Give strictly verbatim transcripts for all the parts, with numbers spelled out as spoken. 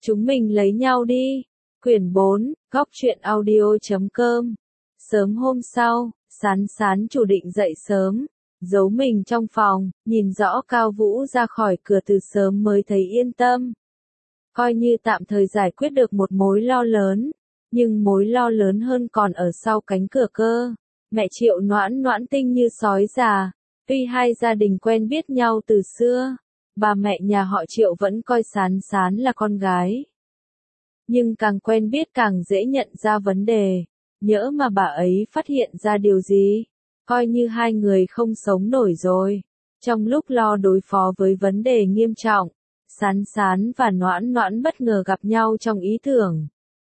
Chúng mình lấy nhau đi. Quyển bốn, góc truyện audio chấm com. Sớm hôm sau, Sán Sán chủ định dậy sớm, giấu mình trong phòng, nhìn rõ Cao Vũ ra khỏi cửa từ sớm mới thấy yên tâm. Coi như tạm thời giải quyết được một mối lo lớn, nhưng mối lo lớn hơn còn ở sau cánh cửa cơ. Mẹ Triệu Noãn Noãn tinh như sói già, tuy hai gia đình quen biết nhau từ xưa, bà mẹ nhà họ Triệu vẫn coi Sán Sán là con gái. Nhưng càng quen biết càng dễ nhận ra vấn đề, nhỡ mà bà ấy phát hiện ra điều gì, coi như hai người không sống nổi rồi. Trong lúc lo đối phó với vấn đề nghiêm trọng, Sán Sán và Noãn Noãn bất ngờ gặp nhau trong ý tưởng.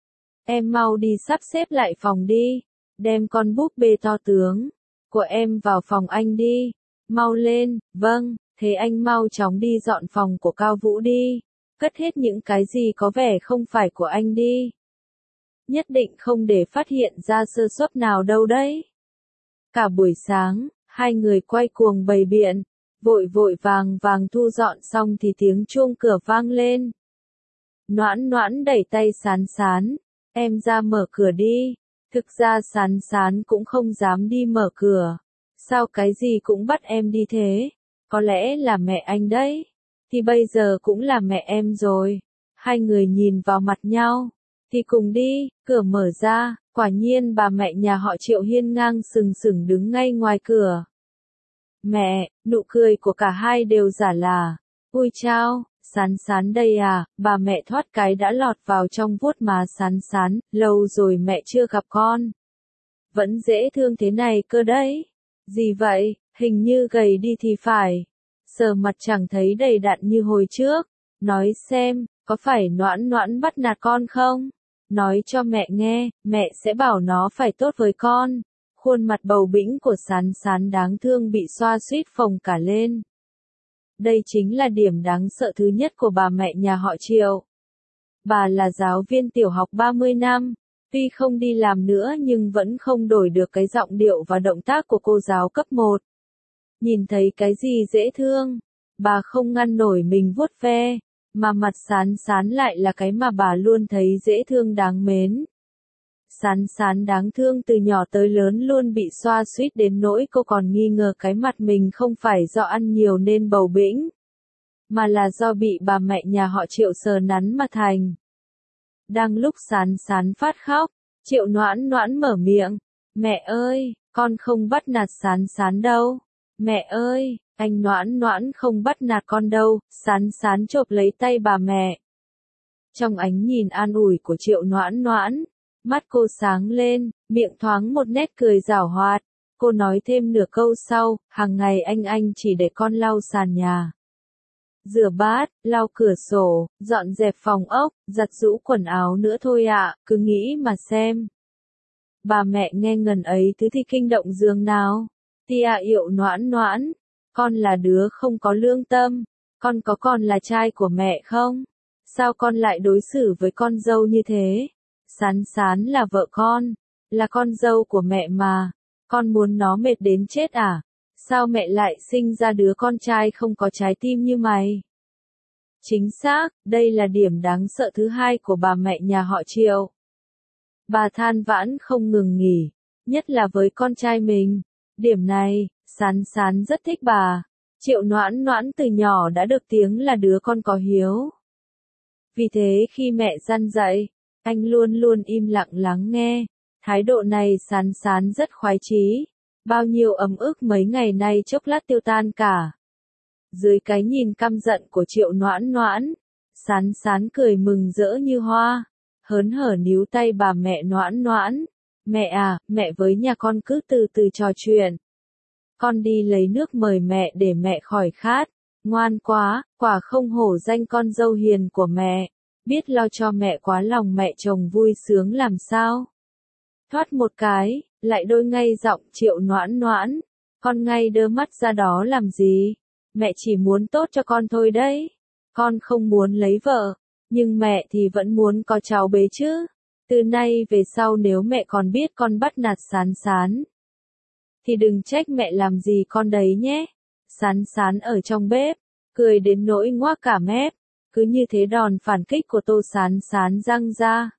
Em mau đi sắp xếp lại phòng đi, đem con búp bê to tướng của em vào phòng anh đi, mau lên. Vâng, thế anh mau chóng đi dọn phòng của Cao Vũ đi, cất hết những cái gì có vẻ không phải của anh đi. Nhất định không để phát hiện ra sơ suất nào đâu đấy. Cả buổi sáng, hai người quay cuồng bày biện, vội vội vàng vàng thu dọn xong thì tiếng chuông cửa vang lên. Noãn Noãn đẩy tay Sán Sán, em ra mở cửa đi. Thực ra Sán Sán cũng không dám đi mở cửa. Sao cái gì cũng bắt em đi thế? Có lẽ là mẹ anh đấy. Thì bây giờ cũng là mẹ em rồi. Hai người nhìn vào mặt nhau. Thì cùng đi, cửa mở ra, quả nhiên bà mẹ nhà họ Triệu hiên ngang sừng sừng đứng ngay ngoài cửa. Mẹ, nụ cười của cả hai đều giả là, ui chao, Sán Sán đây à, bà mẹ thoát cái đã lọt vào trong vuốt má Sán Sán, lâu rồi mẹ chưa gặp con. Vẫn dễ thương thế này cơ đấy. Gì vậy, hình như gầy đi thì phải. Sờ mặt chẳng thấy đầy đặn như hồi trước. Nói xem, có phải Noãn Noãn bắt nạt con không? Nói cho mẹ nghe, mẹ sẽ bảo nó phải tốt với con. Khuôn mặt bầu bĩnh của Sán Sán đáng thương bị xoa suýt phồng cả lên. Đây chính là điểm đáng sợ thứ nhất của bà mẹ nhà họ Triệu. Bà là giáo viên tiểu học ba mươi năm, tuy không đi làm nữa nhưng vẫn không đổi được cái giọng điệu và động tác của cô giáo cấp một. Nhìn thấy cái gì dễ thương, bà không ngăn nổi mình vuốt ve, mà mặt Sán Sán lại là cái mà bà luôn thấy dễ thương đáng mến. Sán Sán đáng thương từ nhỏ tới lớn luôn bị xoa suýt đến nỗi cô còn nghi ngờ cái mặt mình không phải do ăn nhiều nên bầu bĩnh, mà là do bị bà mẹ nhà họ Triệu sờ nắn mà thành. Đang lúc Sán Sán phát khóc, Triệu Noãn Noãn mở miệng, mẹ ơi, con không bắt nạt Sán Sán đâu. Mẹ ơi, anh Noãn Noãn không bắt nạt con đâu. Sán Sán chộp lấy tay bà mẹ. Trong ánh nhìn an ủi của Triệu Noãn Noãn, mắt cô sáng lên, miệng thoáng một nét cười giảo hoạt. Cô nói thêm nửa câu sau, hàng ngày anh anh chỉ để con lau sàn nhà, rửa bát, lau cửa sổ, dọn dẹp phòng ốc, giặt giũ quần áo nữa thôi ạ, cứ nghĩ mà xem. Bà mẹ nghe ngần ấy thứ thì kinh động giường nào. Tia Yệu Noãn Noãn, con là đứa không có lương tâm, con có còn là trai của mẹ không? Sao con lại đối xử với con dâu như thế? Sán Sán là vợ con, là con dâu của mẹ mà, con muốn nó mệt đến chết à? Sao mẹ lại sinh ra đứa con trai không có trái tim như mày? Chính xác, đây là điểm đáng sợ thứ hai của bà mẹ nhà họ Triệu. Bà than vãn không ngừng nghỉ, nhất là với con trai mình. Điểm này, Sán Sán rất thích bà. Triệu Noãn Noãn từ nhỏ đã được tiếng là đứa con có hiếu. Vì thế khi mẹ răn dạy, anh luôn luôn im lặng lắng nghe. Thái độ này Sán Sán rất khoái chí. Bao nhiêu ấm ức mấy ngày nay chốc lát tiêu tan cả. Dưới cái nhìn căm giận của Triệu Noãn Noãn, Sán Sán cười mừng rỡ như hoa, hớn hở níu tay bà mẹ Noãn Noãn. Mẹ à, mẹ với nhà con cứ từ từ trò chuyện. Con đi lấy nước mời mẹ để mẹ khỏi khát. Ngoan quá, quả không hổ danh con dâu hiền của mẹ. Biết lo cho mẹ quá lòng mẹ chồng vui sướng làm sao. Thoát một cái, lại đôi ngay giọng Triệu Noãn Noãn. Con ngay đơ mắt ra đó làm gì? Mẹ chỉ muốn tốt cho con thôi đấy. Con không muốn lấy vợ, nhưng mẹ thì vẫn muốn có cháu bé chứ. Từ nay về sau nếu mẹ còn biết con bắt nạt Sán Sán, thì đừng trách mẹ làm gì con đấy nhé. Sán Sán ở trong bếp, cười đến nỗi ngoác cả mép. Cứ như thế đòn phản kích của Tô Sán Sán răng ra.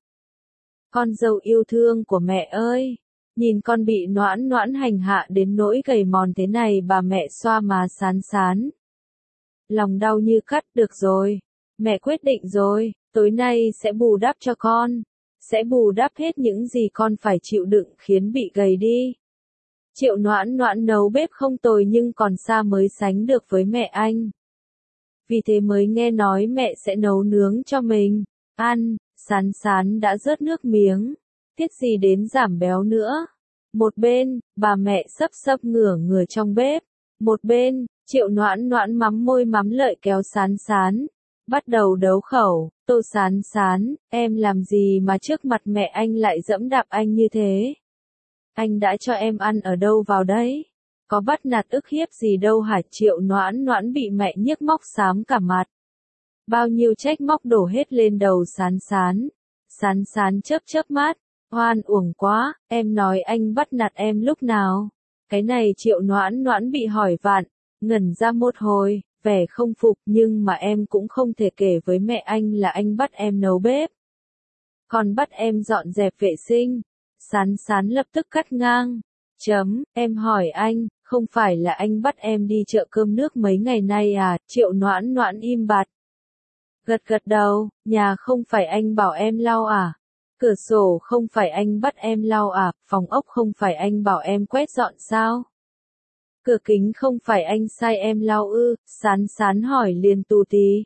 Con dâu yêu thương của mẹ ơi! Nhìn con bị Noãn Noãn hành hạ đến nỗi gầy mòn thế này, bà mẹ xoa má Sán Sán. Lòng đau như cắt. Được rồi, mẹ quyết định rồi, tối nay sẽ bù đắp cho con. Sẽ bù đắp hết những gì con phải chịu đựng khiến bị gầy đi. Triệu Noãn Noãn nấu bếp không tồi nhưng còn xa mới sánh được với mẹ anh. Vì thế mới nghe nói mẹ sẽ nấu nướng cho mình ăn. Sán Sán đã rớt nước miếng. Tiếc gì đến giảm béo nữa. Một bên, bà mẹ sấp sấp ngửa người trong bếp. Một bên, Triệu Noãn Noãn mắm môi mắm lợi kéo Sán Sán. Bắt đầu đấu khẩu. Tô Sán Sán, em làm gì mà trước mặt mẹ anh lại giẫm đạp anh như thế? Anh đã cho em ăn ở đâu vào đấy? Có bắt nạt ức hiếp gì đâu hả? Triệu Noãn Noãn bị mẹ nhiếc móc xám cả mặt. Bao nhiêu trách móc đổ hết lên đầu Sán Sán. Sán Sán chớp chớp mắt. Oan uổng quá, em nói anh bắt nạt em lúc nào? Cái này Triệu Noãn Noãn bị hỏi vạn, ngẩn ra một hồi, vẻ không phục, nhưng mà em cũng không thể kể với mẹ anh là anh bắt em nấu bếp. Còn bắt em dọn dẹp vệ sinh. Sán Sán lập tức cắt ngang. Chấm, em hỏi anh, không phải là anh bắt em đi chợ cơm nước mấy ngày nay à? Triệu Noãn Noãn im bặt. Gật gật đầu, nhà không phải anh bảo em lau à? Cửa sổ không phải anh bắt em lau à? Phòng ốc không phải anh bảo em quét dọn sao? Cửa kính không phải anh sai em lau ư? Sán Sán hỏi liền tù tì.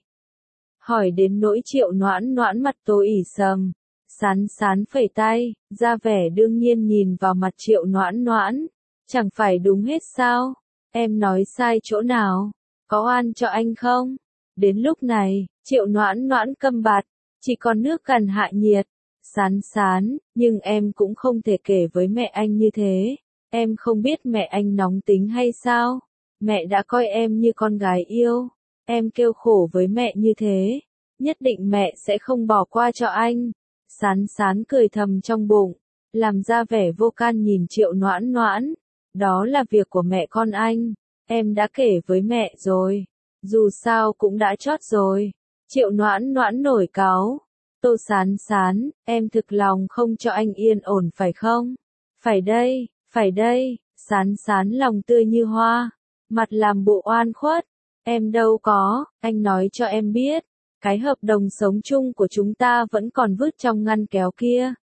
Hỏi đến nỗi Triệu Noãn Noãn mặt tối ỉ sầm. Sán Sán phẩy tay, ra vẻ đương nhiên nhìn vào mặt Triệu Noãn Noãn. Chẳng phải đúng hết sao? Em nói sai chỗ nào? Có oan cho anh không? Đến lúc này, Triệu Noãn Noãn câm bặt, chỉ còn nước cằn hạ nhiệt. Sán Sán, nhưng em cũng không thể kể với mẹ anh như thế. Em không biết mẹ anh nóng tính hay sao? Mẹ đã coi em như con gái yêu. Em kêu khổ với mẹ như thế, nhất định mẹ sẽ không bỏ qua cho anh. Sán Sán cười thầm trong bụng, làm ra vẻ vô can nhìn Triệu Noãn Noãn. Đó là việc của mẹ con anh. Em đã kể với mẹ rồi. Dù sao cũng đã chót rồi. Triệu Noãn Noãn nổi cáu. Tô Sán Sán, em thực lòng không cho anh yên ổn phải không? Phải đây, phải đây. Sán Sán lòng tươi như hoa, mặt làm bộ oan khuất. Em đâu có, anh nói cho em biết. Cái hợp đồng sống chung của chúng ta vẫn còn vứt trong ngăn kéo kia.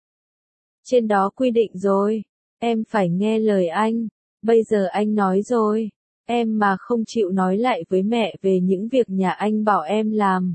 Trên đó quy định rồi. Em phải nghe lời anh. Bây giờ anh nói rồi. Em mà không chịu nói lại với mẹ về những việc nhà anh bảo em làm,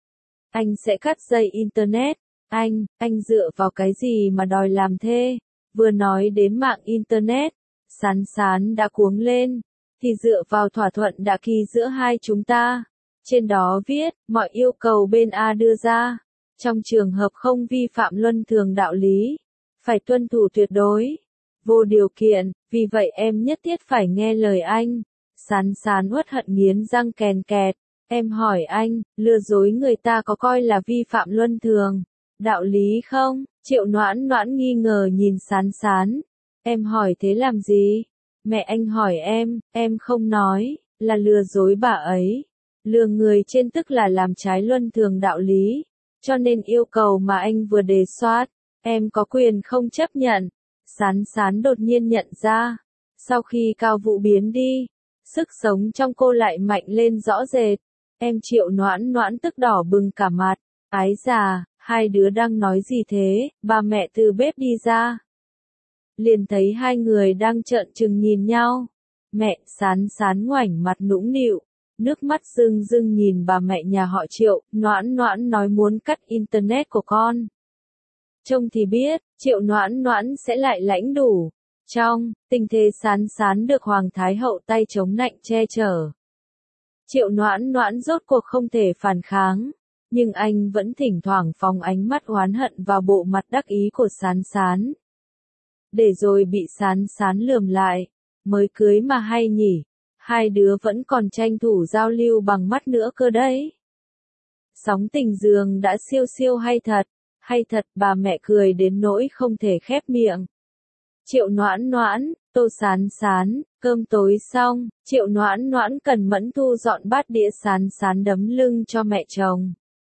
anh sẽ cắt dây Internet. Anh, anh dựa vào cái gì mà đòi làm thế? Vừa nói đến mạng Internet, Sán Sán đã cuống lên. Thì dựa vào thỏa thuận đã ký giữa hai chúng ta. Trên đó viết, mọi yêu cầu bên A đưa ra, trong trường hợp không vi phạm luân thường đạo lý, phải tuân thủ tuyệt đối, vô điều kiện, vì vậy em nhất thiết phải nghe lời anh. Sán Sán uất hận nghiến răng kèn kẹt. Em hỏi anh, lừa dối người ta có coi là vi phạm luân thường đạo lý không? Triệu Noãn Noãn nghi ngờ nhìn Sán Sán. Em hỏi thế làm gì? Mẹ anh hỏi em, em không nói, là lừa dối bà ấy. Lừa người trên tức là làm trái luân thường đạo lý. Cho nên yêu cầu mà anh vừa đề xuất, em có quyền không chấp nhận. Sán Sán đột nhiên nhận ra, sau khi Cao Vũ biến đi, sức sống trong cô lại mạnh lên rõ rệt. Em Triệu Noãn Noãn tức đỏ bừng cả mặt. Ái già, hai đứa đang nói gì thế? Bà mẹ từ bếp đi ra, liền thấy hai người đang trợn trừng nhìn nhau. Mẹ, Sán Sán ngoảnh mặt nũng nịu, nước mắt rưng rưng nhìn bà mẹ nhà họ Triệu. Noãn Noãn nói muốn cắt Internet của con. Trông thì biết, Triệu Noãn Noãn sẽ lại lãnh đủ. Trong tình thế Sán Sán được Hoàng Thái Hậu tay chống nạnh che chở, Triệu Noãn Noãn rốt cuộc không thể phản kháng, nhưng anh vẫn thỉnh thoảng phóng ánh mắt oán hận vào bộ mặt đắc ý của Sán Sán. Để rồi bị Sán Sán lườm lại, mới cưới mà hay nhỉ, hai đứa vẫn còn tranh thủ giao lưu bằng mắt nữa cơ đấy. Sóng tình giường đã siêu siêu hay thật, hay thật, bà mẹ cười đến nỗi không thể khép miệng. Triệu Noãn Noãn, Tô Sán Sán, cơm tối xong, Triệu Noãn Noãn cần mẫn thu dọn bát đĩa. Sán Sán đấm lưng cho mẹ chồng.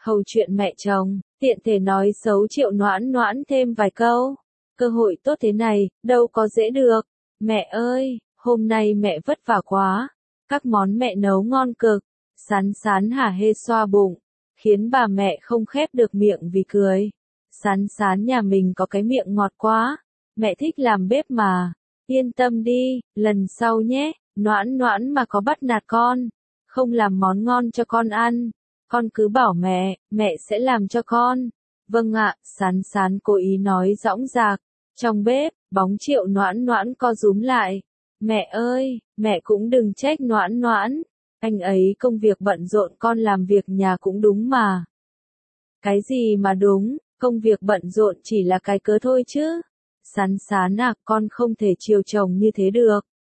hầu chuyện mẹ chồng, tiện thể nói xấu Triệu Noãn Noãn thêm vài câu. Cơ hội tốt thế này, đâu có dễ được. Mẹ ơi, hôm nay mẹ vất vả quá. Các món mẹ nấu ngon cực. Sán Sán hả hê xoa bụng, khiến bà mẹ không khép được miệng vì cười. Sán Sán nhà mình có cái miệng ngọt quá. Mẹ thích làm bếp mà. Yên tâm đi, lần sau nhé. Noãn Noãn mà có bắt nạt con, không làm món ngon cho con ăn, con cứ bảo mẹ, mẹ sẽ làm cho con. Vâng ạ, Sán Sán cố ý nói dõng dạc. Trong bếp, bóng Triệu Noãn Noãn co rúm lại. Mẹ ơi, mẹ cũng đừng trách Noãn Noãn. Anh ấy công việc bận rộn, con làm việc nhà cũng đúng mà. Cái gì mà đúng, công việc bận rộn chỉ là cái cớ thôi chứ. Sán Sán à, con không thể chiều chồng như thế được.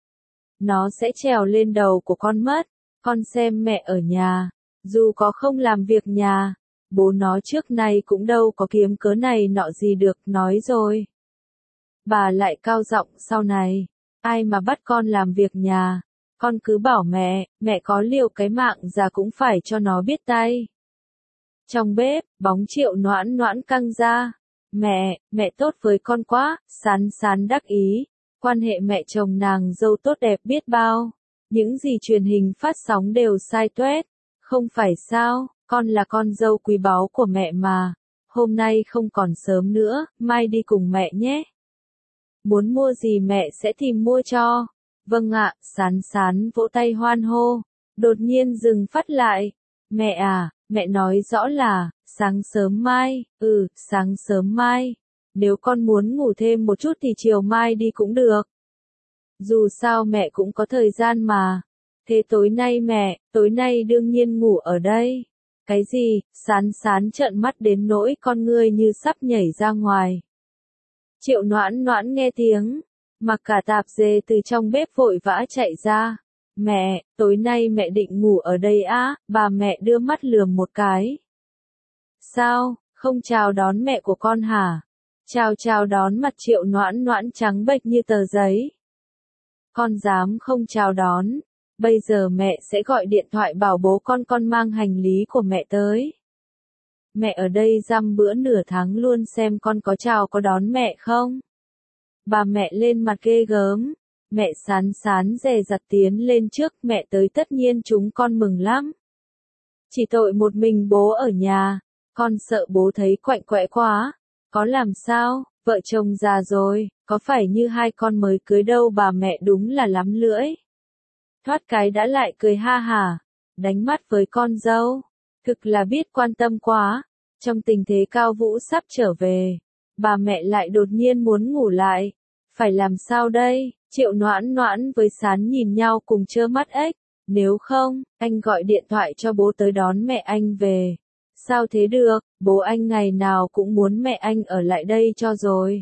Nó sẽ trèo lên đầu của con mất. Con xem mẹ ở nhà, dù có không làm việc nhà, bố nó trước nay cũng đâu có kiếm cớ này nọ gì được, nói rồi. Bà lại cao giọng, sau này, ai mà bắt con làm việc nhà, con cứ bảo mẹ, mẹ có liều cái mạng già cũng phải cho nó biết tay. Trong bếp, bóng Triệu Noãn Noãn căng ra. Mẹ, mẹ tốt với con quá, Sán Sán đắc ý. Quan hệ mẹ chồng nàng dâu tốt đẹp biết bao. Những gì truyền hình phát sóng đều sai tuét. Không phải sao, con là con dâu quý báu của mẹ mà. Hôm nay không còn sớm nữa, mai đi cùng mẹ nhé. Muốn mua gì mẹ sẽ tìm mua cho. Vâng ạ, Sán Sán vỗ tay hoan hô. Đột nhiên dừng phát lại. Mẹ à, mẹ nói rõ là, sáng sớm mai, ừ, sáng sớm mai. Nếu con muốn ngủ thêm một chút thì chiều mai đi cũng được. Dù sao mẹ cũng có thời gian mà. Thế tối nay mẹ, tối nay đương nhiên ngủ ở đây. Cái gì, Sán Sán trợn mắt đến nỗi con ngươi như sắp nhảy ra ngoài. Triệu Noãn Noãn nghe tiếng, mặc cả tạp dề từ trong bếp vội vã chạy ra. Mẹ, tối nay mẹ định ngủ ở đây á, bà mẹ đưa mắt lườm một cái. Sao, không chào đón mẹ của con hả? Chào chào đón, mặt Triệu Noãn Noãn trắng bệch như tờ giấy. Con dám không chào đón, bây giờ mẹ sẽ gọi điện thoại bảo bố con con mang hành lý của mẹ tới. Mẹ ở đây dăm bữa nửa tháng luôn xem con có chào có đón mẹ không. Bà mẹ lên mặt ghê gớm. Mẹ Sán Sán dè dặt tiến lên trước, mẹ tới tất nhiên chúng con mừng lắm. Chỉ tội một mình bố ở nhà, con sợ bố thấy quạnh quẽ quá. Có làm sao, vợ chồng già rồi, có phải như hai con mới cưới đâu, bà mẹ đúng là lắm lưỡi. Thoát cái đã lại cười ha hả, đánh mắt với con dâu, thực là biết quan tâm quá. Trong tình thế Cao Vũ sắp trở về, bà mẹ lại đột nhiên muốn ngủ lại. Phải làm sao đây? Triệu Noãn Noãn với Sán nhìn nhau cùng trơ mắt ếch. Nếu không, anh gọi điện thoại cho bố tới đón mẹ anh về. Sao thế được, bố anh ngày nào cũng muốn mẹ anh ở lại đây cho rồi.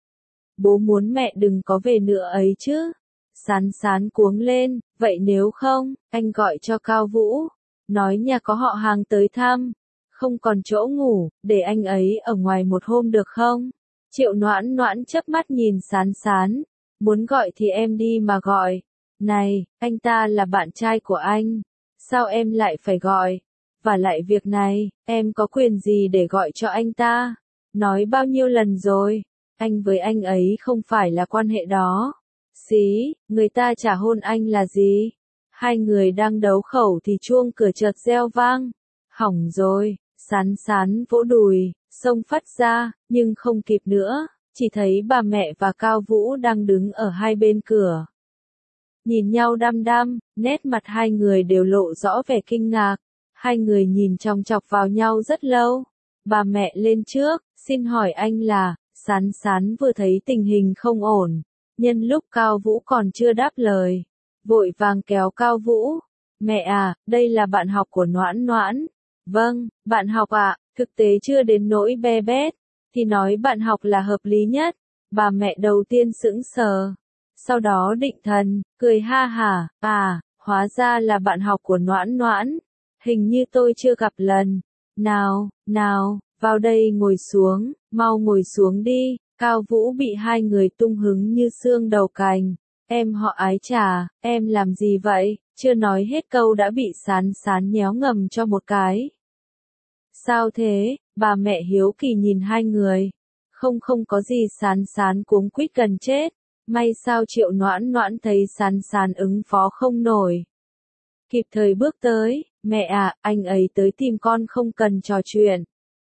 Bố muốn mẹ đừng có về nữa ấy chứ. Sán Sán cuống lên, vậy nếu không, anh gọi cho Cao Vũ. Nói nhà có họ hàng tới thăm. Không còn chỗ ngủ, để anh ấy ở ngoài một hôm được không? Triệu Noãn Noãn chớp mắt nhìn Sán Sán. Muốn gọi thì em đi mà gọi. Này, anh ta là bạn trai của anh. Sao em lại phải gọi? Và lại việc này, em có quyền gì để gọi cho anh ta? Nói bao nhiêu lần rồi, anh với anh ấy không phải là quan hệ đó. Xí, người ta trả hôn anh là gì? Hai người đang đấu khẩu thì chuông cửa chợt reo vang. Hỏng rồi, Sán Sán vỗ đùi, xông phát ra, nhưng không kịp nữa, chỉ thấy bà mẹ và Cao Vũ đang đứng ở hai bên cửa. Nhìn nhau đăm đăm, nét mặt hai người đều lộ rõ vẻ kinh ngạc. Hai người nhìn chòng chọc vào nhau rất lâu. Bà mẹ lên trước, xin hỏi anh là, Sán Sán vừa thấy tình hình không ổn. Nhân lúc Cao Vũ còn chưa đáp lời, vội vàng kéo Cao Vũ. Mẹ à, đây là bạn học của Noãn Noãn. Vâng, bạn học ạ, à, thực tế chưa đến nỗi be bét, thì nói bạn học là hợp lý nhất. Bà mẹ đầu tiên sững sờ, sau đó định thần, cười ha hả, à, hóa ra là bạn học của Noãn Noãn. Hình như tôi chưa gặp lần. Nào, nào, vào đây ngồi xuống, mau ngồi xuống đi. Cao Vũ bị hai người tung hứng như xương đầu cành. Em họ Ái Trà, em làm gì vậy? Chưa nói hết câu đã bị Sán Sán nhéo ngầm cho một cái. Sao thế, bà mẹ hiếu kỳ nhìn hai người. Không không có gì, Sán Sán cuống quýt gần chết. May sao Triệu Noãn Noãn thấy Sán Sán ứng phó không nổi. Kịp thời bước tới, mẹ à, anh ấy tới tìm con không cần trò chuyện.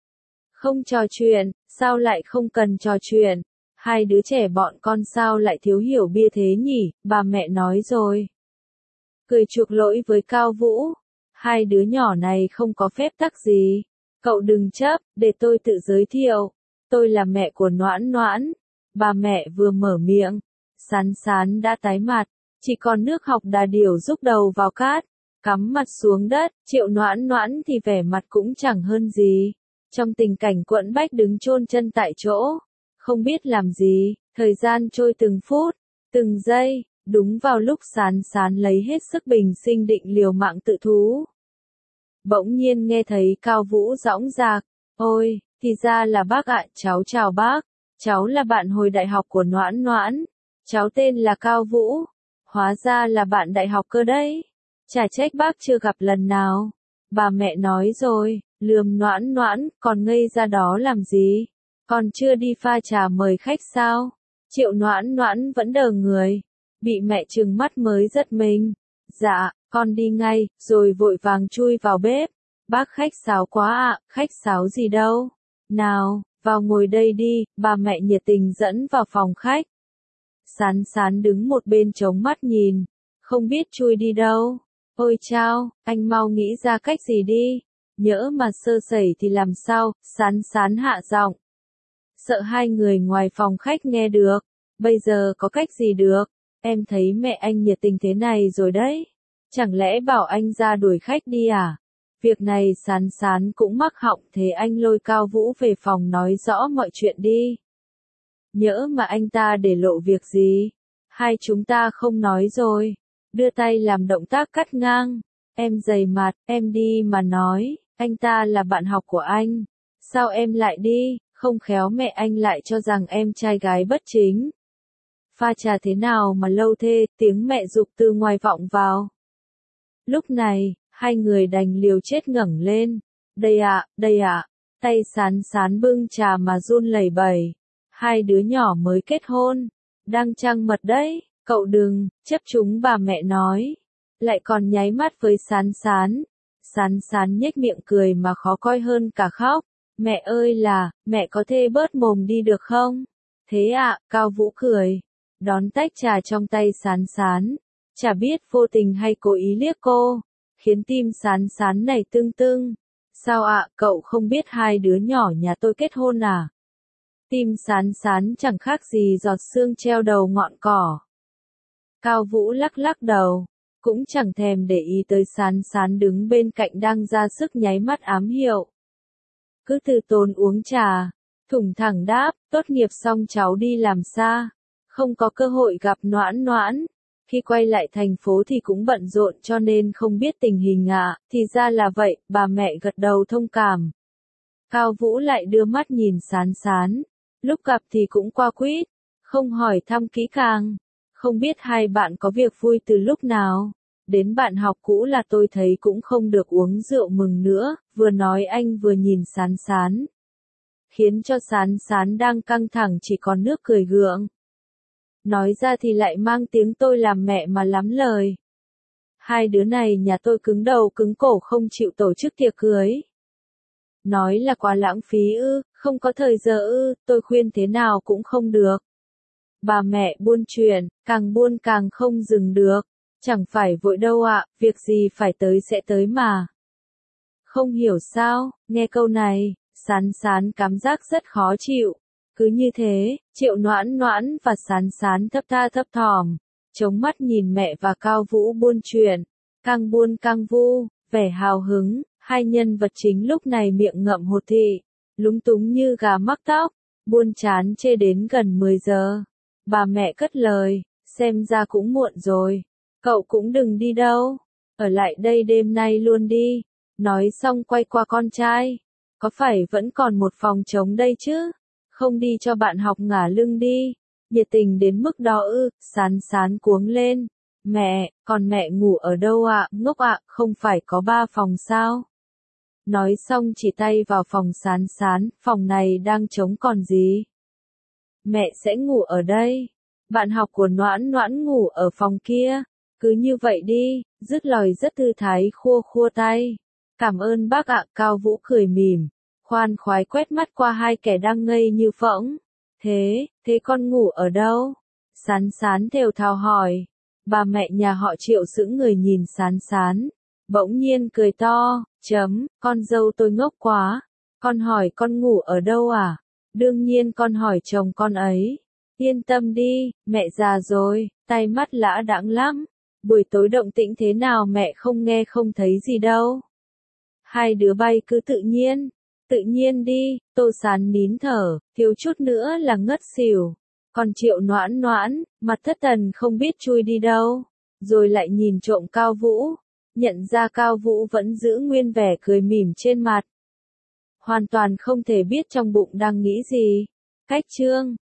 Không trò chuyện, sao lại không cần trò chuyện? Hai đứa trẻ bọn con sao lại thiếu hiểu bia thế nhỉ, bà mẹ nói rồi. Cười chuộc lỗi với Cao Vũ. Hai đứa nhỏ này không có phép tắc gì. Cậu đừng chấp, để tôi tự giới thiệu. Tôi là mẹ của Noãn Noãn. Bà mẹ vừa mở miệng. Sán Sán đã tái mặt. Chỉ còn nước học đà điểu rúc đầu vào cát. Cắm mặt xuống đất. Triệu Noãn Noãn thì vẻ mặt cũng chẳng hơn gì. Trong tình cảnh quẫn bách đứng chôn chân tại chỗ. Không biết làm gì. Thời gian trôi từng phút, từng giây. Đúng vào lúc Sán Sán lấy hết sức bình sinh định liều mạng tự thú. Bỗng nhiên nghe thấy Cao Vũ dõng dạc. Ôi, thì ra là bác ạ, cháu chào bác. Cháu là bạn hồi đại học của Noãn Noãn. Cháu tên là Cao Vũ. Hóa ra là bạn đại học cơ đấy. Chả trách bác chưa gặp lần nào. Bà mẹ nói rồi, lườm Noãn Noãn, còn ngây ra đó làm gì? Còn chưa đi pha trà mời khách sao? Triệu Noãn Noãn vẫn đờ người. Bị mẹ trừng mắt mới giật mình. Dạ, con đi ngay, rồi vội vàng chui vào bếp. Bác khách sáo quá ạ, khách sáo gì đâu. Nào, vào ngồi đây đi, bà mẹ nhiệt tình dẫn vào phòng khách. Sán Sán đứng một bên chống mắt nhìn, không biết chui đi đâu. Ôi chao, anh mau nghĩ ra cách gì đi. Nhỡ mà sơ sẩy thì làm sao, Sán Sán hạ giọng. Sợ hai người ngoài phòng khách nghe được, bây giờ có cách gì được. Em thấy mẹ anh nhiệt tình thế này rồi đấy. Chẳng lẽ bảo anh ra đuổi khách đi à? Việc này Sán Sán cũng mắc họng, thế anh lôi Cao Vũ về phòng nói rõ mọi chuyện đi. Nhỡ mà anh ta để lộ việc gì? Hai chúng ta không nói rồi. Đưa tay làm động tác cắt ngang. Em dày mặt, em đi mà nói, anh ta là bạn học của anh. Sao em lại đi, không khéo mẹ anh lại cho rằng em trai gái bất chính. Pha trà thế nào mà lâu thế, tiếng mẹ giục từ ngoài vọng vào. Lúc này, hai người đành liều chết ngẩng lên. Đây ạ, đây ạ, tay Sán Sán bưng trà mà run lẩy bẩy. Hai đứa nhỏ mới kết hôn, đang trăng mật đấy, cậu đừng, chấp chúng bà mẹ nói. Lại còn nháy mắt với Sán Sán. Sán Sán nhếch miệng cười mà khó coi hơn cả khóc. Mẹ ơi là, mẹ có thể bớt mồm đi được không? Thế ạ, Cao Vũ cười. Đón tách trà trong tay Sán Sán. Chả biết vô tình hay cố ý liếc cô. Khiến tim Sán Sán này tưng tưng. Sao ạ, cậu không biết hai đứa nhỏ nhà tôi kết hôn à? Tim Sán Sán chẳng khác gì giọt sương treo đầu ngọn cỏ. Cao Vũ lắc lắc đầu. Cũng chẳng thèm để ý tới Sán Sán đứng bên cạnh đang ra sức nháy mắt ám hiệu. Cứ từ tốn uống trà. Thủng thẳng đáp, tốt nghiệp xong cháu đi làm xa. Không có cơ hội gặp Noãn Noãn. Khi quay lại thành phố thì cũng bận rộn cho nên không biết tình hình ạ. À. Thì ra là vậy, bà mẹ gật đầu thông cảm. Cao Vũ lại đưa mắt nhìn Sán Sán. Lúc gặp thì cũng qua quýt. Không hỏi thăm kỹ càng. Không biết hai bạn có việc vui từ lúc nào. Đến bạn học cũ là tôi thấy cũng không được uống rượu mừng nữa. Vừa nói anh vừa nhìn Sán Sán. Khiến cho Sán Sán đang căng thẳng chỉ còn nước cười gượng. Nói ra thì lại mang tiếng tôi làm mẹ mà lắm lời. Hai đứa này nhà tôi cứng đầu cứng cổ không chịu tổ chức tiệc cưới. Nói là quá lãng phí ư, không có thời giờ ư, tôi khuyên thế nào cũng không được. Bà mẹ buôn chuyện, càng buôn càng không dừng được. Chẳng phải vội đâu ạ, việc gì phải tới sẽ tới mà. Không hiểu sao, nghe câu này, Sán Sán cảm giác rất khó chịu. Cứ như thế, Triệu Noãn Noãn và Sán Sán thấp tha thấp thỏm, chống mắt nhìn mẹ và Cao Vũ buôn chuyện, càng buôn càng vu, vẻ hào hứng, hai nhân vật chính lúc này miệng ngậm hột thị, lúng túng như gà mắc tóc, buôn chán chê đến gần mười giờ. Bà mẹ cất lời, xem ra cũng muộn rồi, cậu cũng đừng đi đâu, ở lại đây đêm nay luôn đi. Nói xong quay qua con trai, có phải vẫn còn một phòng trống đây chứ? Không đi cho bạn học ngả lưng đi. Nhiệt tình đến mức đó ư, Sán Sán cuống lên. Mẹ, còn mẹ ngủ ở đâu ạ, ngốc ạ, không phải có ba phòng sao? Nói xong chỉ tay vào phòng Sán Sán, phòng này đang trống còn gì. Mẹ sẽ ngủ ở đây. Bạn học của Noãn Noãn ngủ ở phòng kia. Cứ như vậy đi, dứt lời rất thư thái khua khua tay. Cảm ơn bác ạ, Cao Vũ cười mỉm. Khoan khoái quét mắt qua hai kẻ đang ngây như phỗng. Thế, thế con ngủ ở đâu? Sán Sán thều thào hỏi. Bà mẹ nhà họ Triệu sững người nhìn Sán Sán. Bỗng nhiên cười to, chấm, con dâu tôi ngốc quá. Con hỏi con ngủ ở đâu à? Đương nhiên con hỏi chồng con ấy. Yên tâm đi, mẹ già rồi, tay mắt lã đãng lắm. Buổi tối động tĩnh thế nào mẹ không nghe không thấy gì đâu. Hai đứa bay cứ tự nhiên, tự nhiên đi, Tô Sán nín thở, thiếu chút nữa là ngất xỉu. Còn Triệu Noãn Noãn, mặt thất thần không biết chui đi đâu, rồi lại nhìn trộm Cao Vũ, nhận ra Cao Vũ vẫn giữ nguyên vẻ cười mỉm trên mặt. Hoàn toàn không thể biết trong bụng đang nghĩ gì. Cách chương